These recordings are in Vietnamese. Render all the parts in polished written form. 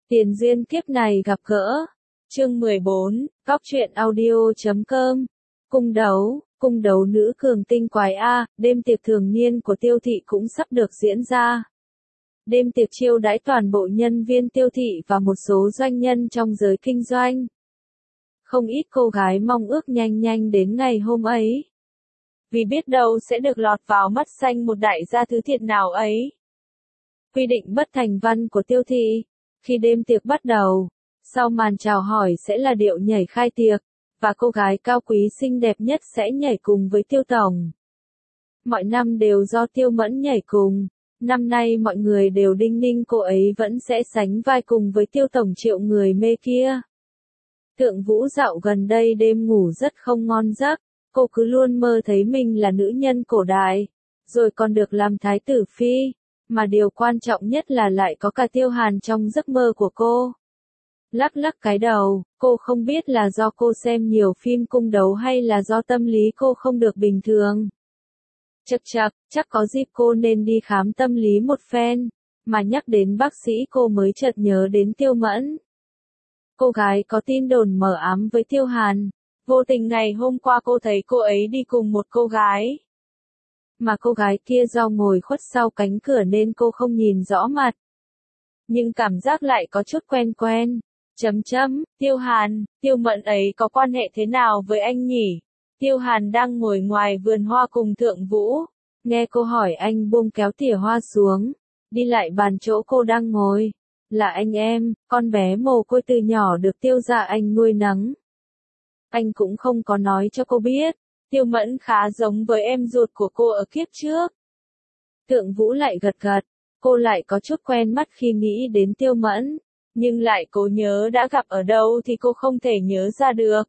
Tiền duyên kiếp này gặp gỡ. Chương 14, Góc truyện audio.com. Cung đấu nữ cường tinh quái A, đêm tiệc thường niên của Tiêu thị cũng sắp được diễn ra. Đêm tiệc chiêu đãi toàn bộ nhân viên Tiêu thị và một số doanh nhân trong giới kinh doanh. Không ít cô gái mong ước nhanh nhanh đến ngày hôm ấy. Vì biết đâu sẽ được lọt vào mắt xanh một đại gia thứ thiệt nào ấy. Quy định bất thành văn của Tiêu thị. Khi đêm tiệc bắt đầu, sau màn chào hỏi sẽ là điệu nhảy khai tiệc, và cô gái cao quý xinh đẹp nhất sẽ nhảy cùng với Tiêu tổng. Mọi năm đều do Tiêu Mẫn nhảy cùng, năm nay mọi người đều đinh ninh cô ấy vẫn sẽ sánh vai cùng với Tiêu tổng triệu người mê kia. Thượng Vũ dạo gần đây đêm ngủ rất không ngon giấc, cô cứ luôn mơ thấy mình là nữ nhân cổ đại, rồi còn được làm thái tử phi. Mà điều quan trọng nhất là lại có cả Tiêu Hàn trong giấc mơ của cô. Lắc lắc cái đầu, cô không biết là do cô xem nhiều phim cung đấu hay là do tâm lý cô không được bình thường. Chắc có dịp cô nên đi khám tâm lý một phen, mà nhắc đến bác sĩ cô mới chợt nhớ đến Tiêu Mẫn. Cô gái có tin đồn mờ ám với Tiêu Hàn, vô tình ngày hôm qua cô thấy cô ấy đi cùng một cô gái. Mà cô gái kia do ngồi khuất sau cánh cửa nên cô không nhìn rõ mặt. Nhưng cảm giác lại có chút quen quen. Tiêu Hàn, Tiêu Mẫn ấy có quan hệ thế nào với anh nhỉ? Tiêu Hàn đang ngồi ngoài vườn hoa cùng Thượng Vũ. Nghe cô hỏi anh buông kéo thìa hoa xuống, đi lại bàn chỗ cô đang ngồi. Là anh em, con bé mồ côi từ nhỏ được Tiêu gia anh nuôi nấng. Anh cũng không có nói cho cô biết. Tiêu Mẫn khá giống với em ruột của cô ở kiếp trước. Thượng Vũ lại gật gật, cô lại có chút quen mắt khi nghĩ đến Tiêu Mẫn, nhưng lại cố nhớ đã gặp ở đâu thì cô không thể nhớ ra được.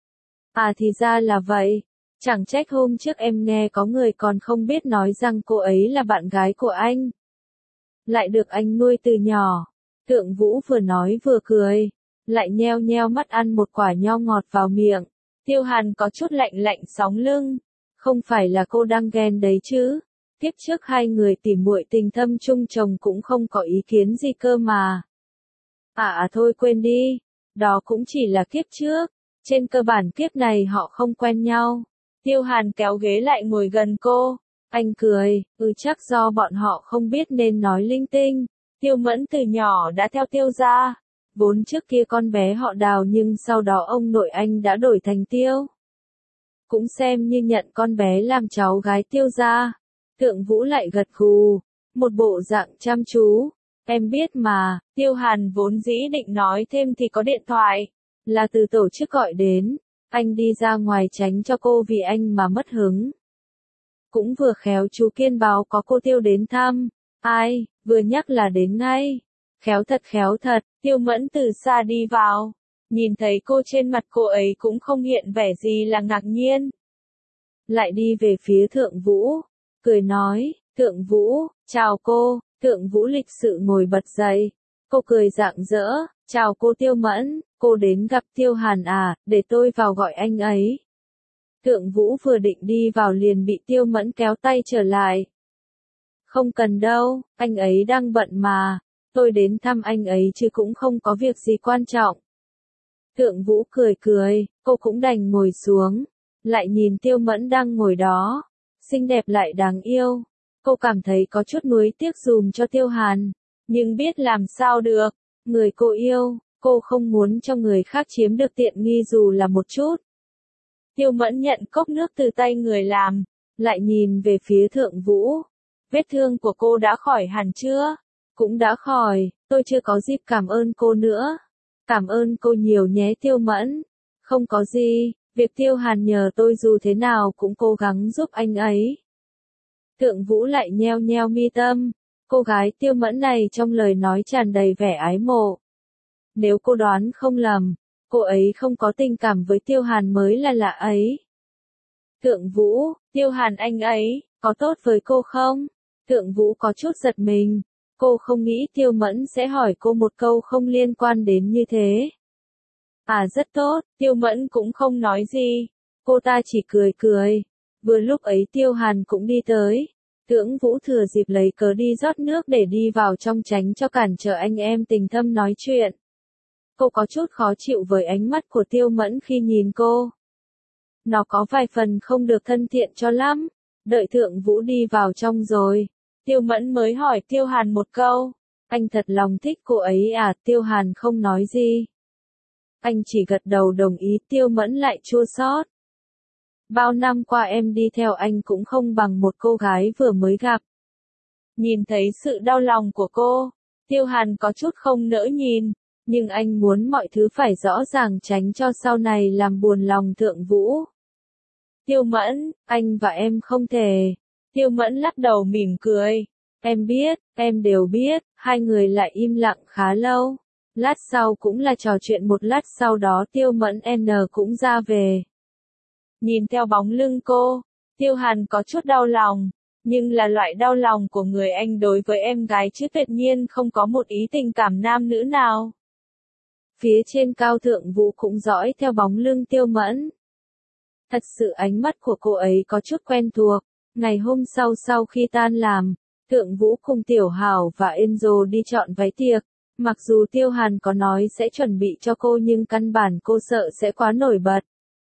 À thì ra là vậy, chẳng trách hôm trước em nghe có người còn không biết nói rằng cô ấy là bạn gái của anh. Lại được anh nuôi từ nhỏ. Thượng Vũ vừa nói vừa cười, lại nheo nheo mắt ăn một quả nho ngọt vào miệng. Tiêu Hàn có chút lạnh sóng lưng. Không phải là cô đang ghen đấy chứ. Tiếp trước hai người tỉ muội tình thâm chung chồng cũng không có ý kiến gì cơ mà. Thôi quên đi. Đó cũng chỉ là kiếp trước. Trên cơ bản kiếp này họ không quen nhau. Tiêu Hàn kéo ghế lại ngồi gần cô. Anh cười, chắc do bọn họ không biết nên nói linh tinh. Tiêu Mẫn từ nhỏ đã theo Tiêu gia. Vốn trước kia con bé họ Đào nhưng sau đó ông nội anh đã đổi thành Tiêu. Cũng xem như nhận con bé làm cháu gái Tiêu gia. Thượng Vũ lại gật gù, một bộ dạng chăm chú. Em biết mà, Tiêu Hàn vốn dĩ định nói thêm thì có điện thoại. Là từ tổ chức gọi đến, anh đi ra ngoài tránh cho cô vì anh mà mất hứng. Cũng vừa khéo chú Kiên báo có cô Tiêu đến thăm. Ai, vừa nhắc là đến ngay. Khéo thật, Tiêu Mẫn từ xa đi vào. Nhìn thấy cô trên mặt cô ấy cũng không hiện vẻ gì là ngạc nhiên. Lại đi về phía Thượng Vũ, cười nói, Thượng Vũ, chào cô. Thượng Vũ lịch sự ngồi bật dậy. Cô cười rạng rỡ, chào cô Tiêu Mẫn, cô đến gặp Tiêu Hàn à, để tôi vào gọi anh ấy. Thượng Vũ vừa định đi vào liền bị Tiêu Mẫn kéo tay trở lại. Không cần đâu, anh ấy đang bận mà. Tôi đến thăm anh ấy chứ cũng không có việc gì quan trọng. Thượng Vũ cười, cô cũng đành ngồi xuống. Lại nhìn Tiêu Mẫn đang ngồi đó. Xinh đẹp lại đáng yêu. Cô cảm thấy có chút nuối tiếc dùm cho Tiêu Hàn. Nhưng biết làm sao được. Người cô yêu, cô không muốn cho người khác chiếm được tiện nghi dù là một chút. Tiêu Mẫn nhận cốc nước từ tay người làm. Lại nhìn về phía Thượng Vũ. Vết thương của cô đã khỏi hẳn chưa? Cũng đã khỏi, tôi chưa có dịp cảm ơn cô nữa. Cảm ơn cô nhiều nhé Tiêu Mẫn. Không có gì, việc Tiêu Hàn nhờ tôi dù thế nào cũng cố gắng giúp anh ấy. Thượng Vũ lại nheo nheo mi tâm. Cô gái Tiêu Mẫn này trong lời nói tràn đầy vẻ ái mộ. Nếu cô đoán không lầm, cô ấy không có tình cảm với Tiêu Hàn mới là lạ ấy. Thượng Vũ, Tiêu Hàn anh ấy, có tốt với cô không? Thượng Vũ có chút giật mình. Cô không nghĩ Tiêu Mẫn sẽ hỏi cô một câu không liên quan đến như thế. Rất tốt, Tiêu Mẫn cũng không nói gì. Cô ta chỉ cười. Vừa lúc ấy Tiêu Hàn cũng đi tới. Tưởng Vũ thừa dịp lấy cớ đi rót nước để đi vào trong tránh cho cản trở anh em tình thâm nói chuyện. Cô có chút khó chịu với ánh mắt của Tiêu Mẫn khi nhìn cô. Nó có vài phần không được thân thiện cho lắm. Đợi Thượng Vũ đi vào trong rồi, Tiêu Mẫn mới hỏi Tiêu Hàn một câu. Anh thật lòng thích cô ấy à? Tiêu Hàn không nói gì. Anh chỉ gật đầu đồng ý. Tiêu Mẫn lại chua xót. Bao năm qua em đi theo anh cũng không bằng một cô gái vừa mới gặp. Nhìn thấy sự đau lòng của cô, Tiêu Hàn có chút không nỡ nhìn, nhưng anh muốn mọi thứ phải rõ ràng tránh cho sau này làm buồn lòng Thượng Vũ. Tiêu Mẫn, anh và em không thể. Tiêu Mẫn lắc đầu mỉm cười. Em biết, em đều biết. Hai người lại im lặng khá lâu. Lát sau cũng là trò chuyện một lát, sau đó Tiêu Mẫn N cũng ra về. Nhìn theo bóng lưng cô, Tiêu Hàn có chút đau lòng, nhưng là loại đau lòng của người anh đối với em gái chứ tuyệt nhiên không có một ý tình cảm nam nữ nào. Phía trên cao Thượng Vũ cũng dõi theo bóng lưng Tiêu Mẫn. Thật sự ánh mắt của cô ấy có chút quen thuộc. Ngày hôm sau khi tan làm, Thượng Vũ cùng Tiểu Hảo và Enzo đi chọn váy tiệc. Mặc dù Tiêu Hàn có nói sẽ chuẩn bị cho cô nhưng căn bản cô sợ sẽ quá nổi bật,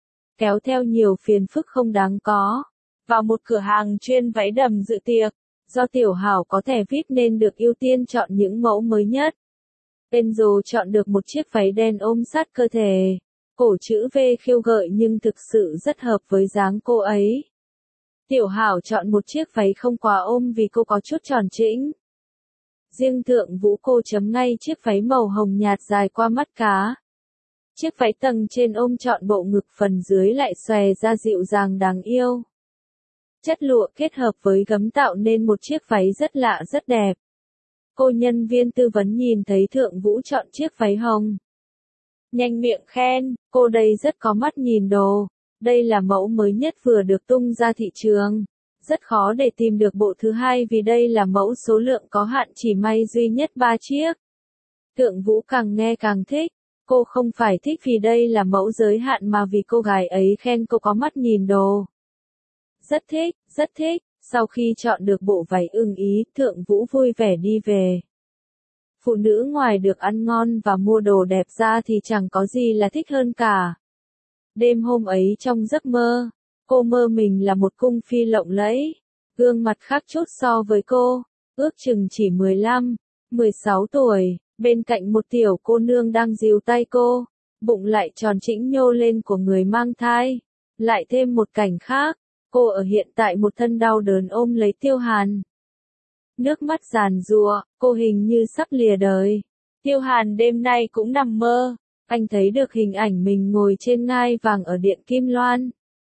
kéo theo nhiều phiền phức không đáng có. Vào một cửa hàng chuyên váy đầm dự tiệc, do Tiểu Hảo có thẻ VIP nên được ưu tiên chọn những mẫu mới nhất. Enzo chọn được một chiếc váy đen ôm sát cơ thể, cổ chữ V khiêu gợi nhưng thực sự rất hợp với dáng cô ấy. Tiểu Hảo chọn một chiếc váy không quá ôm vì cô có chút tròn trĩnh. Riêng Thượng Vũ cô chấm ngay chiếc váy màu hồng nhạt dài qua mắt cá. Chiếc váy tầng trên ôm trọn bộ ngực, phần dưới lại xòe ra dịu dàng đáng yêu. Chất lụa kết hợp với gấm tạo nên một chiếc váy rất lạ rất đẹp. Cô nhân viên tư vấn nhìn thấy Thượng Vũ chọn chiếc váy hồng, nhanh miệng khen, cô đây rất có mắt nhìn đồ. Đây là mẫu mới nhất vừa được tung ra thị trường. Rất khó để tìm được bộ thứ hai vì đây là mẫu số lượng có hạn, chỉ may duy nhất 3 chiếc. Thượng Vũ càng nghe càng thích. Cô không phải thích vì đây là mẫu giới hạn mà vì cô gái ấy khen cô có mắt nhìn đồ. Rất thích, rất thích. Sau khi chọn được bộ váy ưng ý, Thượng Vũ vui vẻ đi về. Phụ nữ ngoài được ăn ngon và mua đồ đẹp ra thì chẳng có gì là thích hơn cả. Đêm hôm ấy trong giấc mơ, cô mơ mình là một cung phi lộng lẫy. Gương mặt khác chút so với cô, ước chừng chỉ 15, 16 tuổi. Bên cạnh một tiểu cô nương đang dìu tay cô, bụng lại tròn trĩnh nhô lên của người mang thai. Lại thêm một cảnh khác, cô ở hiện tại một thân đau đớn ôm lấy Tiêu Hàn. Nước mắt giàn giụa, cô hình như sắp lìa đời. Tiêu Hàn đêm nay cũng nằm mơ, anh thấy được hình ảnh mình ngồi trên ngai vàng ở Điện Kim Loan.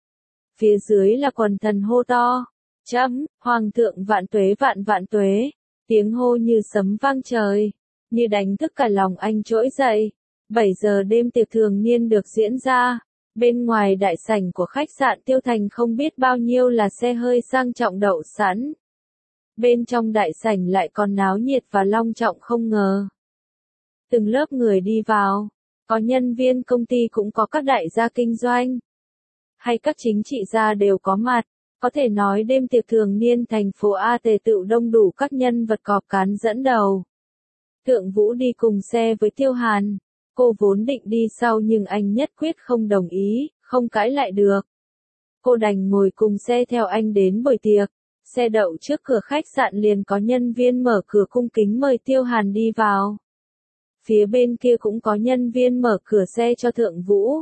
Phía dưới là quần thần hô to, Hoàng thượng vạn tuế vạn vạn tuế. Tiếng hô như sấm vang trời, như đánh thức cả lòng anh trỗi dậy. 7 giờ đêm tiệc thường niên được diễn ra. Bên ngoài đại sảnh của khách sạn Tiêu Thành không biết bao nhiêu là xe hơi sang trọng đậu sẵn. Bên trong đại sảnh lại còn náo nhiệt và long trọng không ngờ. Từng lớp người đi vào, có nhân viên công ty cũng có các đại gia kinh doanh, hay các chính trị gia đều có mặt. Có thể nói đêm tiệc thường niên thành phố A tề tựu đông đủ các nhân vật cọp cán dẫn đầu. Thượng Vũ đi cùng xe với Tiêu Hàn. Cô vốn định đi sau nhưng anh nhất quyết không đồng ý, không cãi lại được. Cô đành ngồi cùng xe theo anh đến buổi tiệc. Xe đậu trước cửa khách sạn liền có nhân viên mở cửa cung kính mời Tiêu Hàn đi vào. Phía bên kia cũng có nhân viên mở cửa xe cho Thượng Vũ.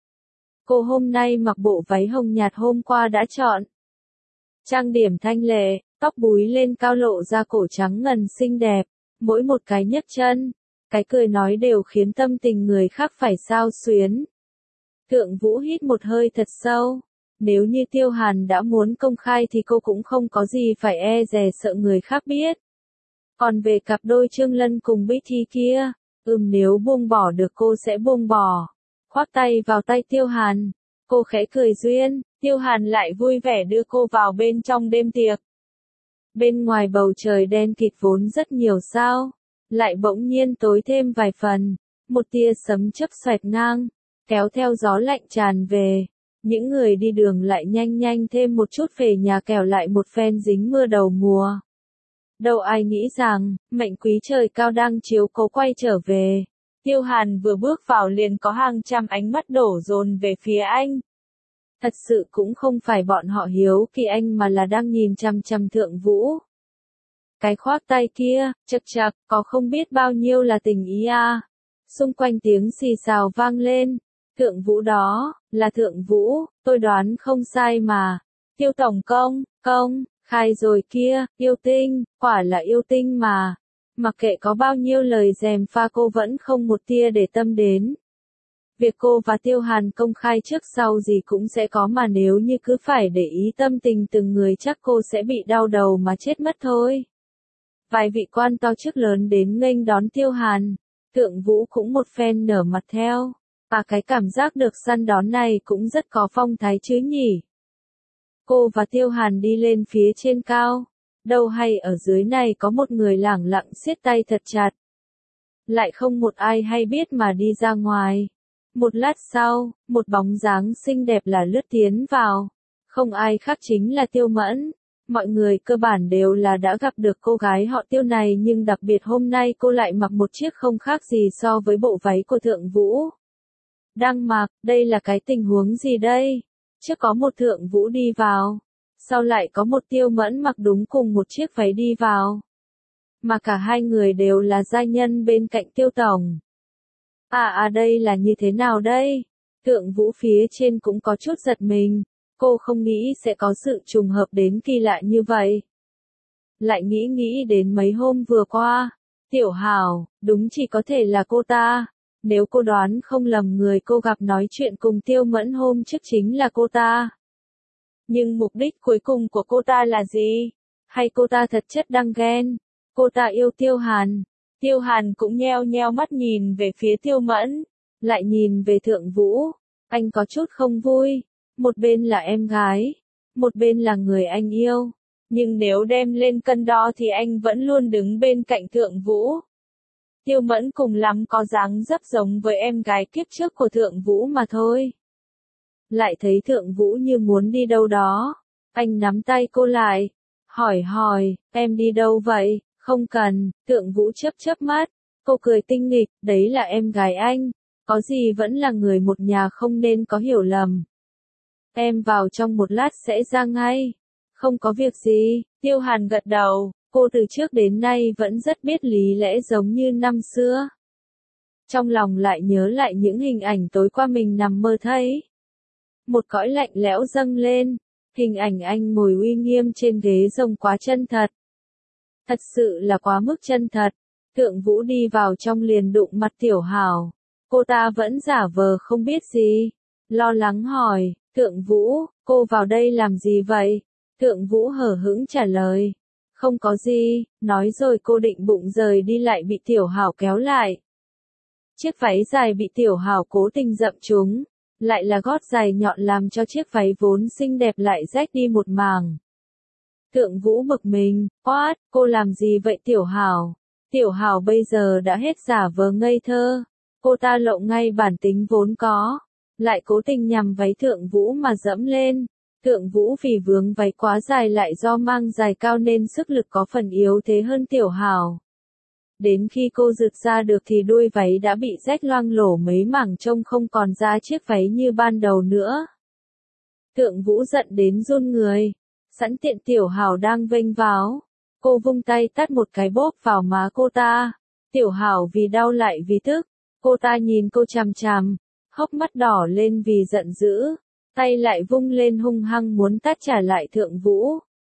Cô hôm nay mặc bộ váy hồng nhạt hôm qua đã chọn. Trang điểm thanh lệ, tóc búi lên cao lộ ra cổ trắng ngần xinh đẹp, mỗi một cái nhấc chân, cái cười nói đều khiến tâm tình người khác phải xao xuyến. Thượng Vũ hít một hơi thật sâu. Nếu như Tiêu Hàn đã muốn công khai thì cô cũng không có gì phải e dè sợ người khác biết. Còn về cặp đôi Trương Lân cùng Bích Thi kia, nếu buông bỏ được cô sẽ buông bỏ. Khoác tay vào tay Tiêu Hàn, cô khẽ cười duyên, Tiêu Hàn lại vui vẻ đưa cô vào bên trong đêm tiệc. Bên ngoài bầu trời đen kịt vốn rất nhiều sao, lại bỗng nhiên tối thêm vài phần, một tia sấm chớp xoẹt ngang, kéo theo gió lạnh tràn về. Những người đi đường lại nhanh nhanh thêm một chút về nhà kẻo lại một phen dính mưa đầu mùa. Đâu ai nghĩ rằng, mệnh quý trời cao đang chiếu cố quay trở về. Tiêu Hàn vừa bước vào liền có hàng trăm ánh mắt đổ dồn về phía anh. Thật sự cũng không phải bọn họ hiếu kỳ anh mà là đang nhìn chằm chằm Thượng Vũ. Cái khoác tay kia, chật chật, có không biết bao nhiêu là tình ý à. Xung quanh tiếng xì xào vang lên. Thượng Vũ đó, là Thượng Vũ, tôi đoán không sai mà. Tiêu tổng công, khai rồi kia, yêu tinh, quả là yêu tinh mà. Mặc kệ có bao nhiêu lời gièm pha cô vẫn không một tia để tâm đến. Việc cô và Tiêu Hàn công khai trước sau gì cũng sẽ có mà nếu như cứ phải để ý tâm tình từng người chắc cô sẽ bị đau đầu mà chết mất thôi. Vài vị quan to chức lớn đến nghênh đón Tiêu Hàn, Thượng Vũ cũng một phen nở mặt theo. Và cái cảm giác được săn đón này cũng rất có phong thái chứ nhỉ. Cô và Tiêu Hàn đi lên phía trên cao. Đâu hay ở dưới này có một người lẳng lặng siết tay thật chặt. Lại không một ai hay biết mà đi ra ngoài. Một lát sau, một bóng dáng xinh đẹp là lướt tiến vào. Không ai khác chính là Tiêu Mẫn. Mọi người cơ bản đều là đã gặp được cô gái họ Tiêu này nhưng đặc biệt hôm nay cô lại mặc một chiếc không khác gì so với bộ váy của Thượng Vũ. Đang mặc, đây là cái tình huống gì đây? Trước có một Thượng Vũ đi vào. Sau lại có một Tiêu Mẫn mặc đúng cùng một chiếc váy đi vào. Mà cả hai người đều là giai nhân bên cạnh Tiêu tổng. Đây là như thế nào đây? Thượng Vũ phía trên cũng có chút giật mình. Cô không nghĩ sẽ có sự trùng hợp đến kỳ lạ như vậy. Lại nghĩ đến mấy hôm vừa qua. Tiểu Hào, đúng chỉ có thể là cô ta. Nếu cô đoán không lầm người cô gặp nói chuyện cùng Tiêu Mẫn hôm trước chính là cô ta. Nhưng mục đích cuối cùng của cô ta là gì? Hay cô ta thật chất đang ghen? Cô ta yêu Tiêu Hàn. Tiêu Hàn cũng nheo nheo mắt nhìn về phía Tiêu Mẫn. Lại nhìn về Thượng Vũ. Anh có chút không vui. Một bên là em gái. Một bên là người anh yêu. Nhưng nếu đem lên cân đo thì anh vẫn luôn đứng bên cạnh Thượng Vũ. Tiêu Mẫn cùng lắm có dáng dấp giống với em gái kiếp trước của Thượng Vũ mà thôi. Lại thấy Thượng Vũ như muốn đi đâu đó. Anh nắm tay cô lại. Hỏi, em đi đâu vậy? Không cần, Thượng Vũ chớp mắt. Cô cười tinh nghịch, đấy là em gái anh. Có gì vẫn là người một nhà không nên có hiểu lầm. Em vào trong một lát sẽ ra ngay. Không có việc gì, Tiêu Hàn gật đầu. Cô từ trước đến nay vẫn rất biết lý lẽ giống như năm xưa. Trong lòng lại nhớ lại những hình ảnh tối qua mình nằm mơ thấy. Một cõi lạnh lẽo dâng lên. Hình ảnh anh ngồi uy nghiêm trên ghế rồng quá chân thật. Thật sự là quá mức chân thật. Thượng Vũ đi vào trong liền đụng mặt Tiểu Hào. Cô ta vẫn giả vờ không biết gì. Lo lắng hỏi, Thượng Vũ, cô vào đây làm gì vậy? Thượng Vũ hờ hững trả lời. Không có gì, nói rồi cô định bụng rời đi lại bị Tiểu Hào kéo lại. Chiếc váy dài bị Tiểu Hào cố tình dậm trúng. Lại là gót dài nhọn làm cho chiếc váy vốn xinh đẹp lại rách đi một mảng. Thượng Vũ bực mình, quát, cô làm gì vậy Tiểu Hào? Tiểu Hào bây giờ đã hết giả vờ ngây thơ. Cô ta lộ ngay bản tính vốn có. Lại cố tình nhằm váy Thượng Vũ mà dẫm lên. Thượng Vũ vì vướng váy quá dài lại do mang dài cao nên sức lực có phần yếu thế hơn Tiểu Hào. Đến khi cô rực ra được thì đuôi váy đã bị rách loang lổ mấy mảng trông không còn ra chiếc váy như ban đầu nữa. Thượng Vũ giận đến run người. Sẵn tiện Tiểu Hào đang vênh váo. Cô vung tay tát một cái bóp vào má cô ta. Tiểu Hào vì đau lại vì tức. Cô ta nhìn cô chằm chằm. Hốc mắt đỏ lên vì giận dữ. Tay lại vung lên hung hăng muốn tát trả lại Thượng Vũ.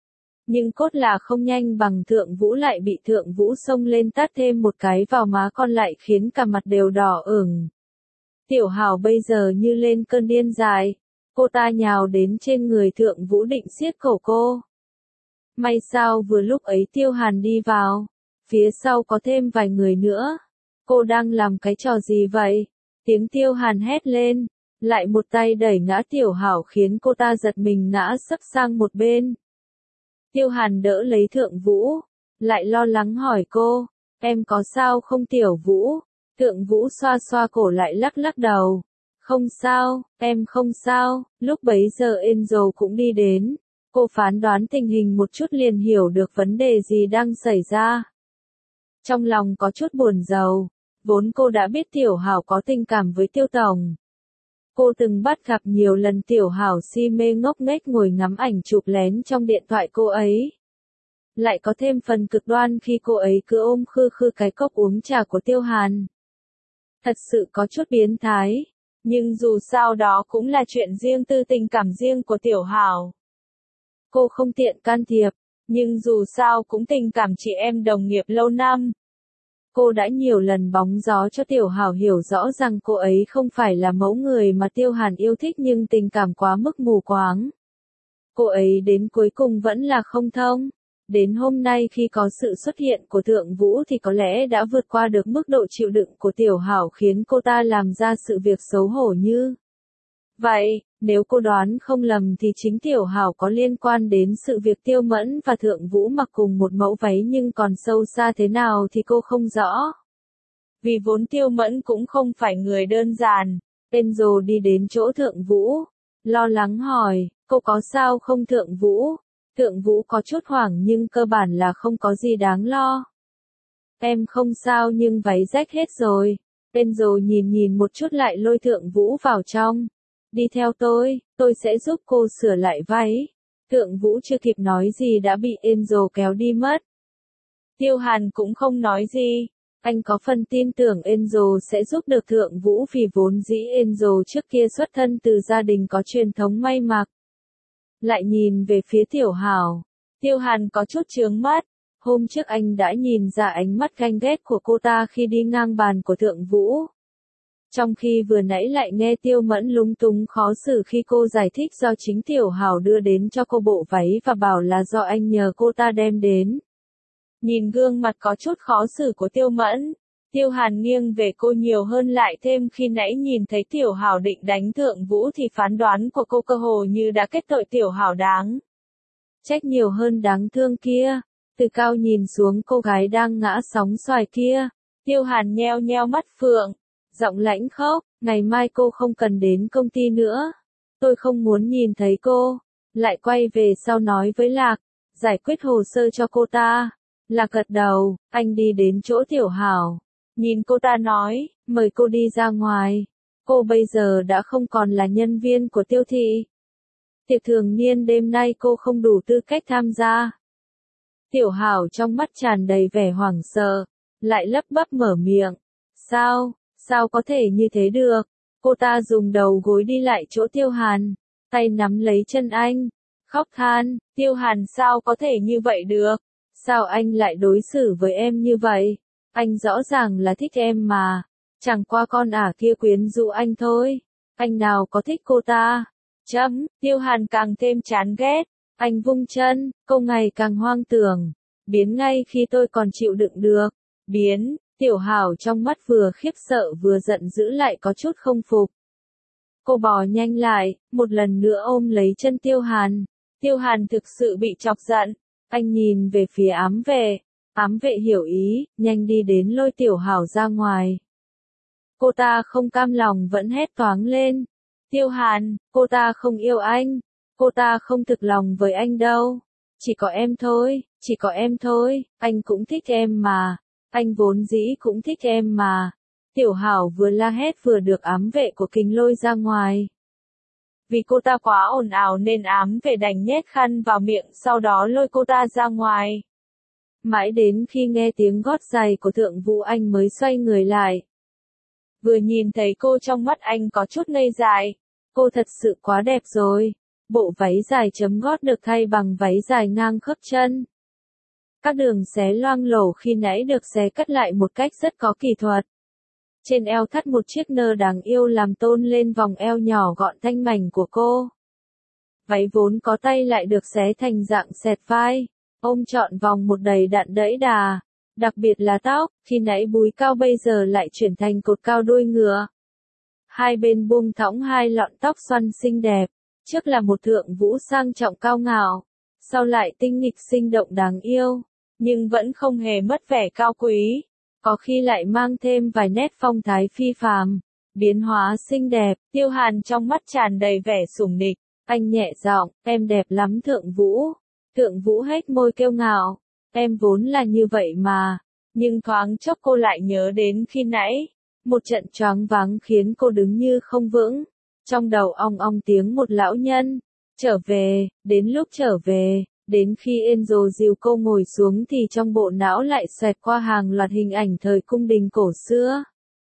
Nhưng cốt là không nhanh bằng Thượng Vũ lại bị Thượng Vũ xông lên tát thêm một cái vào má con lại khiến cả mặt đều đỏ ửng. Tiểu Hào bây giờ như lên cơn điên dại. Cô ta nhào đến trên người Thượng Vũ định siết cổ cô. May sao vừa lúc ấy Tiêu Hàn đi vào. Phía sau có thêm vài người nữa. Cô đang làm cái trò gì vậy? Tiếng Tiêu Hàn hét lên. Lại một tay đẩy ngã Tiểu Hào khiến cô ta giật mình ngã sấp sang một bên. Tiêu Hàn đỡ lấy Thượng Vũ. Lại lo lắng hỏi cô. Em có sao không Tiểu Vũ? Thượng Vũ xoa xoa cổ lại lắc lắc đầu. Không sao, em không sao, lúc bấy giờ Angel cũng đi đến. Cô phán đoán tình hình một chút liền hiểu được vấn đề gì đang xảy ra. Trong lòng có chút buồn rầu, vốn cô đã biết Tiểu Hảo có tình cảm với Tiêu Tổng. Cô từng bắt gặp nhiều lần Tiểu Hảo si mê ngốc nghếch ngồi ngắm ảnh chụp lén trong điện thoại cô ấy. Lại có thêm phần cực đoan khi cô ấy cứ ôm khư khư cái cốc uống trà của Tiêu Hàn. Thật sự có chút biến thái, nhưng dù sao đó cũng là chuyện riêng tư tình cảm riêng của Tiểu Hảo. Cô không tiện can thiệp, nhưng dù sao cũng tình cảm chị em đồng nghiệp lâu năm. Cô đã nhiều lần bóng gió cho Tiểu Hảo hiểu rõ rằng cô ấy không phải là mẫu người mà Tiêu Hàn yêu thích nhưng tình cảm quá mức mù quáng. Cô ấy đến cuối cùng vẫn là không thông. Đến hôm nay khi có sự xuất hiện của Thượng Vũ thì có lẽ đã vượt qua được mức độ chịu đựng của Tiểu Hảo khiến cô ta làm ra sự việc xấu hổ như vậy. Nếu cô đoán không lầm thì chính Tiểu Hảo có liên quan đến sự việc Tiêu Mẫn và Thượng Vũ mặc cùng một mẫu váy nhưng còn sâu xa thế nào thì cô không rõ. Vì vốn Tiêu Mẫn cũng không phải người đơn giản. Angel đi đến chỗ Thượng Vũ, lo lắng hỏi, cô có sao không Thượng Vũ? Thượng Vũ có chút hoảng nhưng cơ bản là không có gì đáng lo. Em không sao nhưng váy rách hết rồi. Angel nhìn một chút lại lôi Thượng Vũ vào trong. Đi theo tôi sẽ giúp cô sửa lại váy. Thượng Vũ chưa kịp nói gì đã bị Angel kéo đi mất. Tiêu Hàn cũng không nói gì. Anh có phần tin tưởng Angel sẽ giúp được Thượng Vũ vì vốn dĩ Angel trước kia xuất thân từ gia đình có truyền thống may mặc. Lại nhìn về phía Tiểu Hảo. Tiêu Hàn có chút chướng mắt. Hôm trước anh đã nhìn ra ánh mắt ganh ghét của cô ta khi đi ngang bàn của Thượng Vũ. Trong khi vừa nãy lại nghe Tiêu Mẫn lúng túng khó xử khi cô giải thích do chính Tiểu Hảo đưa đến cho cô bộ váy và bảo là do anh nhờ cô ta đem đến. Nhìn gương mặt có chút khó xử của Tiêu Mẫn, Tiêu Hàn nghiêng về cô nhiều hơn lại thêm khi nãy nhìn thấy Tiểu Hảo định đánh Thượng Vũ thì phán đoán của cô cơ hồ như đã kết tội Tiểu Hảo đáng trách nhiều hơn đáng thương kia. Từ cao nhìn xuống cô gái đang ngã sóng xoài kia, Tiêu Hàn nheo nheo mắt phượng, giọng lãnh khốc, ngày mai cô không cần đến công ty nữa. Tôi không muốn nhìn thấy cô. Lại quay về sau nói với Lạc, giải quyết hồ sơ cho cô ta. Lạc gật đầu, anh đi đến chỗ Tiểu Hảo. Nhìn cô ta nói, mời cô đi ra ngoài. Cô bây giờ đã không còn là nhân viên của Tiêu thị. Tiệc thường niên đêm nay cô không đủ tư cách tham gia. Tiểu Hảo trong mắt tràn đầy vẻ hoảng sợ, lại lắp bắp mở miệng. Sao có thể như thế được? Cô ta dùng đầu gối đi lại chỗ Tiêu Hàn, tay nắm lấy chân anh, khóc than, Tiêu Hàn sao có thể như vậy được? Sao anh lại đối xử với em như vậy? Anh rõ ràng là thích em mà, chẳng qua con ả kia quyến rũ anh thôi. Anh nào có thích cô ta? Tiêu Hàn càng thêm chán ghét, anh vung chân, cô ngày càng hoang tưởng, biến ngay khi tôi còn chịu đựng được, biến. Tiểu Hảo trong mắt vừa khiếp sợ vừa giận dữ lại có chút không phục. Cô bò nhanh lại, một lần nữa ôm lấy chân Tiêu Hàn. Tiêu Hàn thực sự bị chọc giận. Anh nhìn về phía ám vệ. Ám vệ hiểu ý, nhanh đi đến lôi Tiểu Hảo ra ngoài. Cô ta không cam lòng vẫn hét toáng lên. Tiêu Hàn, cô ta không yêu anh. Cô ta không thực lòng với anh đâu. Chỉ có em thôi, anh cũng thích em mà. Anh vốn dĩ cũng thích em mà. Tiểu Hảo vừa la hét vừa được ám vệ của Kình lôi ra ngoài. Vì cô ta quá ồn ào nên ám vệ đành nhét khăn vào miệng sau đó lôi cô ta ra ngoài. Mãi đến khi nghe tiếng gót giày của Thượng Vũ anh mới xoay người lại. Vừa nhìn thấy cô trong mắt anh có chút ngây dại. Cô thật sự quá đẹp rồi. Bộ váy dài chấm gót được thay bằng váy dài ngang khớp chân. Các đường xé loang lổ khi nãy được xé cắt lại một cách rất có kỹ thuật. Trên eo thắt một chiếc nơ đáng yêu làm tôn lên vòng eo nhỏ gọn thanh mảnh của cô. Váy vốn có tay lại được xé thành dạng xẹt vai, ôm trọn vòng một đầy đặn đẫy đà. Đặc biệt là tóc, khi nãy búi cao bây giờ lại chuyển thành cột cao đuôi ngựa. Hai bên buông thõng hai lọn tóc xoăn xinh đẹp, trước là một Thượng Vũ sang trọng cao ngạo, sau lại tinh nghịch sinh động đáng yêu, nhưng vẫn không hề mất vẻ cao quý, có khi lại mang thêm vài nét phong thái phi phàm. biến hóa xinh đẹp, Tiêu Hàn trong mắt tràn đầy vẻ sủng nịch, anh nhẹ giọng, em đẹp lắm Thượng Vũ. Thượng Vũ hết môi kiêu ngạo, em vốn là như vậy mà, nhưng thoáng chốc cô lại nhớ đến khi nãy, một trận choáng váng khiến cô đứng như không vững, trong đầu ong ong tiếng một lão nhân, trở về, đến lúc trở về. Đến khi Enzo dìu cô ngồi xuống thì trong bộ não lại xoẹt qua hàng loạt hình ảnh thời cung đình cổ xưa.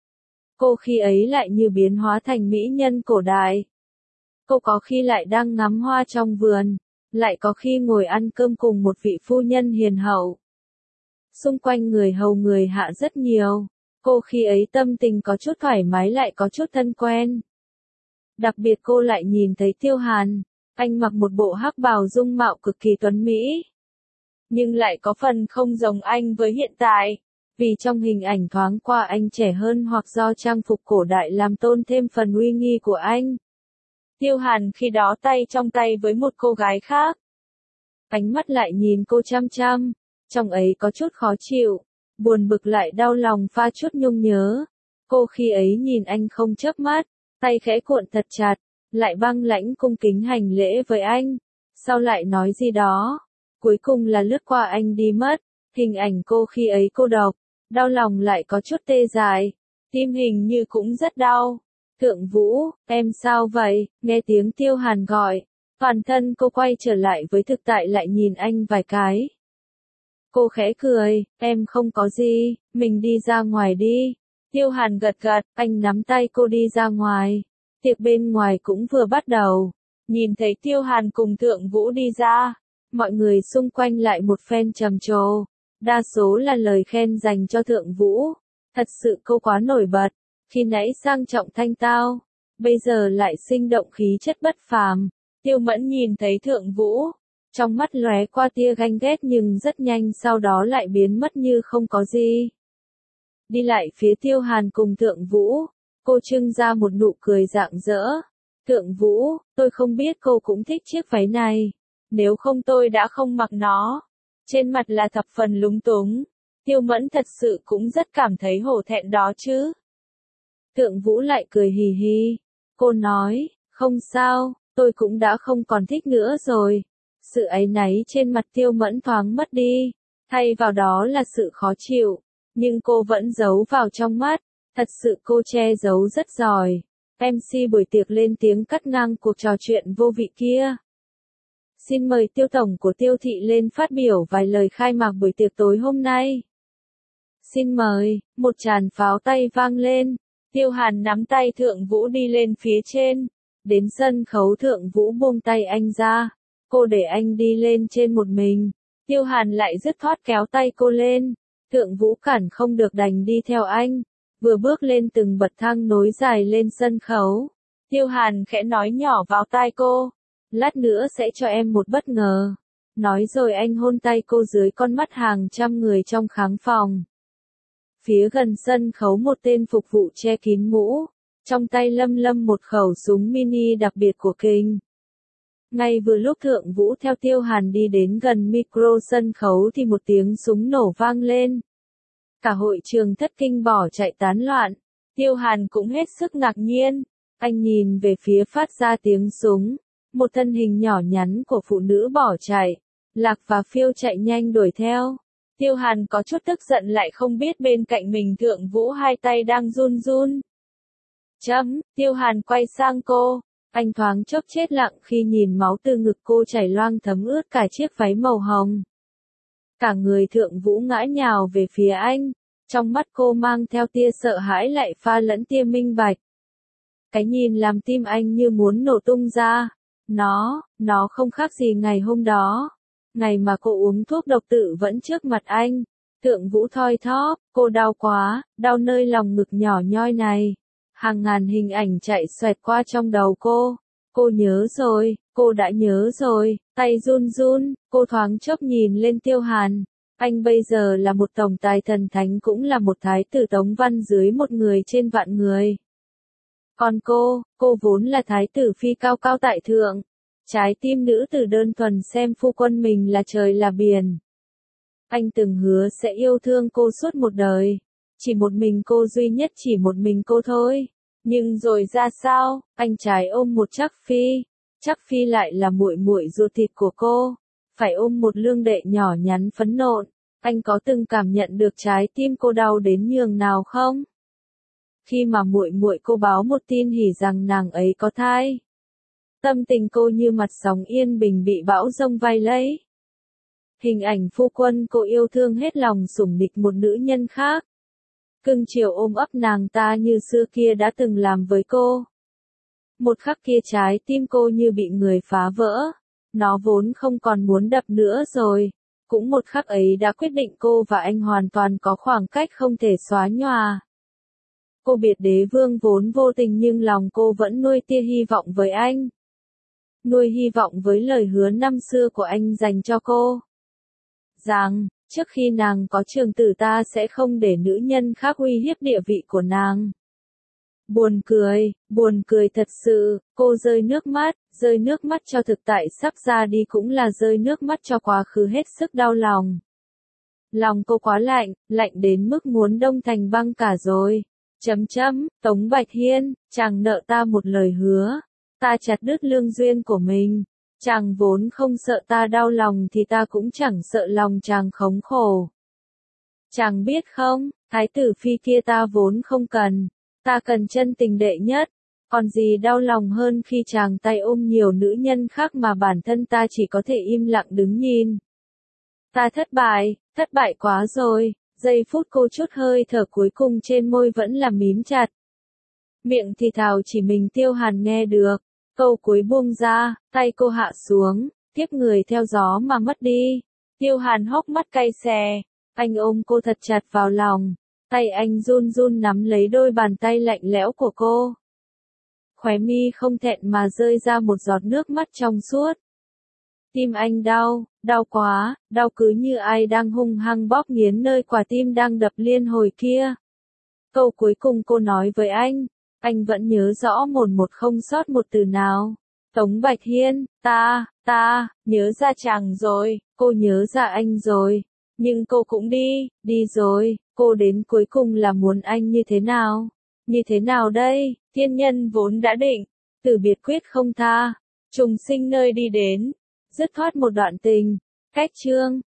Cô khi ấy lại như biến hóa thành mỹ nhân cổ đại. Cô có khi lại đang ngắm hoa trong vườn, lại có khi ngồi ăn cơm cùng một vị phu nhân hiền hậu. Xung quanh người hầu người hạ rất nhiều, cô khi ấy tâm tình có chút thoải mái lại có chút thân quen. Đặc biệt cô lại nhìn thấy Tiêu Hàn. Anh mặc một bộ hắc bào dung mạo cực kỳ tuấn mỹ. Nhưng lại có phần không giống anh với hiện tại. Vì trong hình ảnh thoáng qua anh trẻ hơn hoặc do trang phục cổ đại làm tôn thêm phần uy nghi của anh. Tiêu Hàn khi đó tay trong tay với một cô gái khác. Ánh mắt lại nhìn cô chăm chăm. Trong ấy có chút khó chịu. Buồn bực lại đau lòng pha chút nhung nhớ. Cô khi ấy nhìn anh không chớp mắt. Tay khẽ cuộn thật chặt. Lại băng lãnh cung kính hành lễ với anh, sau lại nói gì đó, cuối cùng là lướt qua anh đi mất, hình ảnh cô khi ấy cô độc, đau lòng lại có chút tê dại, tim hình như cũng rất đau. Thượng Vũ, em sao vậy, nghe tiếng Tiêu Hàn gọi, toàn thân cô quay trở lại với thực tại lại nhìn anh vài cái. Cô khẽ cười, em không có gì, mình đi ra ngoài đi. Tiêu Hàn gật gật, anh nắm tay cô đi ra ngoài. Tiệc bên ngoài cũng vừa bắt đầu, nhìn thấy Tiêu Hàn cùng Thượng Vũ đi ra, mọi người xung quanh lại một phen trầm trồ, đa số là lời khen dành cho Thượng Vũ, thật sự cô quá nổi bật, khi nãy sang trọng thanh tao, bây giờ lại sinh động khí chất bất phàm. Tiêu Mẫn nhìn thấy Thượng Vũ, trong mắt lóe qua tia ganh ghét nhưng rất nhanh sau đó lại biến mất như không có gì. Đi lại phía Tiêu Hàn cùng Thượng Vũ. Cô trưng ra một nụ cười rạng rỡ. Thượng Vũ, tôi không biết cô cũng thích chiếc váy này. Nếu không tôi đã không mặc nó. Trên mặt là thập phần lúng túng. Tiêu Mẫn thật sự cũng rất cảm thấy hổ thẹn đó chứ. Thượng Vũ lại cười hì hì. Cô nói, không sao, tôi cũng đã không còn thích nữa rồi. Sự áy náy trên mặt Tiêu Mẫn thoáng mất đi. Thay vào đó là sự khó chịu. Nhưng cô vẫn giấu vào trong mắt. Thật sự cô che giấu rất giỏi. MC buổi tiệc lên tiếng cắt ngang cuộc trò chuyện vô vị kia. Xin mời Tiêu Tổng của Tiêu Thị lên phát biểu vài lời khai mạc buổi tiệc tối hôm nay. Xin mời, một tràng pháo tay vang lên. Tiêu Hàn nắm tay Thượng Vũ đi lên phía trên. Đến sân khấu Thượng Vũ buông tay anh ra. Cô để anh đi lên trên một mình. Tiêu Hàn lại dứt khoát kéo tay cô lên. Thượng Vũ cản không được đành đi theo anh. Vừa bước lên từng bậc thang nối dài lên sân khấu. Tiêu Hàn khẽ nói nhỏ vào tai cô. Lát nữa sẽ cho em một bất ngờ. Nói rồi anh hôn tay cô dưới con mắt hàng trăm người trong khán phòng. Phía gần sân khấu một tên phục vụ che kín mũ. Trong tay lâm lâm một khẩu súng mini đặc biệt của Kinh. Ngay vừa lúc Thượng Vũ theo Tiêu Hàn đi đến gần micro sân khấu thì một tiếng súng nổ vang lên. Cả hội trường thất kinh bỏ chạy tán loạn. Tiêu Hàn cũng hết sức ngạc nhiên. Anh nhìn về phía phát ra tiếng súng. Một thân hình nhỏ nhắn của phụ nữ bỏ chạy. Lạc và Phiêu chạy nhanh đuổi theo. Tiêu Hàn có chút tức giận lại không biết bên cạnh mình Thượng Vũ hai tay đang run run. Tiêu Hàn quay sang cô. Anh thoáng chốc chết lặng khi nhìn máu từ ngực cô chảy loang thấm ướt cả chiếc váy màu hồng. Cả người Thượng Vũ ngã nhào về phía anh. Trong mắt cô mang theo tia sợ hãi lại pha lẫn tia minh bạch. Cái nhìn làm tim anh như muốn nổ tung ra. Nó không khác gì ngày hôm đó. Ngày mà cô uống thuốc độc tự vẫn trước mặt anh. Thượng Vũ thoi thóp, cô đau quá, đau nơi lòng ngực nhỏ nhoi này. Hàng ngàn hình ảnh chạy xoẹt qua trong đầu cô. Cô nhớ rồi, cô đã nhớ rồi, tay run run, cô thoáng chốc nhìn lên Tiêu Hàn. Anh bây giờ là một tổng tài thần thánh cũng là một thái tử Tống Văn dưới một người trên vạn người. Còn cô vốn là thái tử phi cao cao tại thượng. Trái tim nữ tử đơn thuần xem phu quân mình là trời là biển. Anh từng hứa sẽ yêu thương cô suốt một đời. Chỉ một mình cô duy nhất chỉ một mình cô thôi. Nhưng rồi ra sao, anh trai ôm một Trác Phi lại là muội muội ruột thịt của cô, phải ôm một lương đệ nhỏ nhắn phấn nộn, anh có từng cảm nhận được trái tim cô đau đến nhường nào không? Khi mà muội muội cô báo một tin hỉ rằng nàng ấy có thai, tâm tình cô như mặt sóng yên bình bị bão dông vây lấy. Hình ảnh phu quân cô yêu thương hết lòng sủng địch một nữ nhân khác, cưng chiều ôm ấp nàng ta như xưa kia đã từng làm với cô. Một khắc kia trái tim cô như bị người phá vỡ, nó vốn không còn muốn đập nữa rồi. Cũng một khắc ấy đã quyết định cô và anh hoàn toàn có khoảng cách không thể xóa nhòa. Cô biệt đế vương vốn vô tình nhưng lòng cô vẫn nuôi tia hy vọng với anh. Nuôi hy vọng với lời hứa năm xưa của anh dành cho cô. Rằng, trước khi nàng có trường tử ta sẽ không để nữ nhân khác uy hiếp địa vị của nàng. Buồn cười thật sự, cô rơi nước mắt cho thực tại sắp ra đi cũng là rơi nước mắt cho quá khứ hết sức đau lòng. Lòng cô quá lạnh, lạnh đến mức muốn đông thành băng cả rồi. Tống Bạch Hiên, chàng nợ ta một lời hứa. Ta chặt đứt lương duyên của mình. Chàng vốn không sợ ta đau lòng thì ta cũng chẳng sợ lòng chàng khốn khổ. Chàng biết không, thái tử phi kia ta vốn không cần. Ta cần chân tình đệ nhất. Còn gì đau lòng hơn khi chàng tay ôm nhiều nữ nhân khác mà bản thân ta chỉ có thể im lặng đứng nhìn. Ta thất bại quá rồi. Giây phút cô chút hơi thở cuối cùng trên môi vẫn là mím chặt. Miệng thì thào chỉ mình Tiêu Hàn nghe được. Câu cuối buông ra, tay cô hạ xuống, tiếp người theo gió mà mất đi. Tiêu Hàn hốc mắt cay xè, anh ôm cô thật chặt vào lòng, tay anh run run nắm lấy đôi bàn tay lạnh lẽo của cô. Khóe mi không thẹn mà rơi ra một giọt nước mắt trong suốt. Tim anh đau quá, đau cứ như ai đang hung hăng bóp nghiến nơi quả tim đang đập liên hồi kia. Câu cuối cùng cô nói với anh vẫn nhớ rõ một không sót một từ nào. Tống Bạch Hiên, ta nhớ ra chàng rồi, cô nhớ ra anh rồi, nhưng cô cũng đi rồi, cô đến cuối cùng là muốn anh như thế nào? Như thế nào đây? Thiên nhân vốn đã định, từ biệt quyết không tha, trùng sinh nơi đi đến, dứt thoát một đoạn tình, cách chương.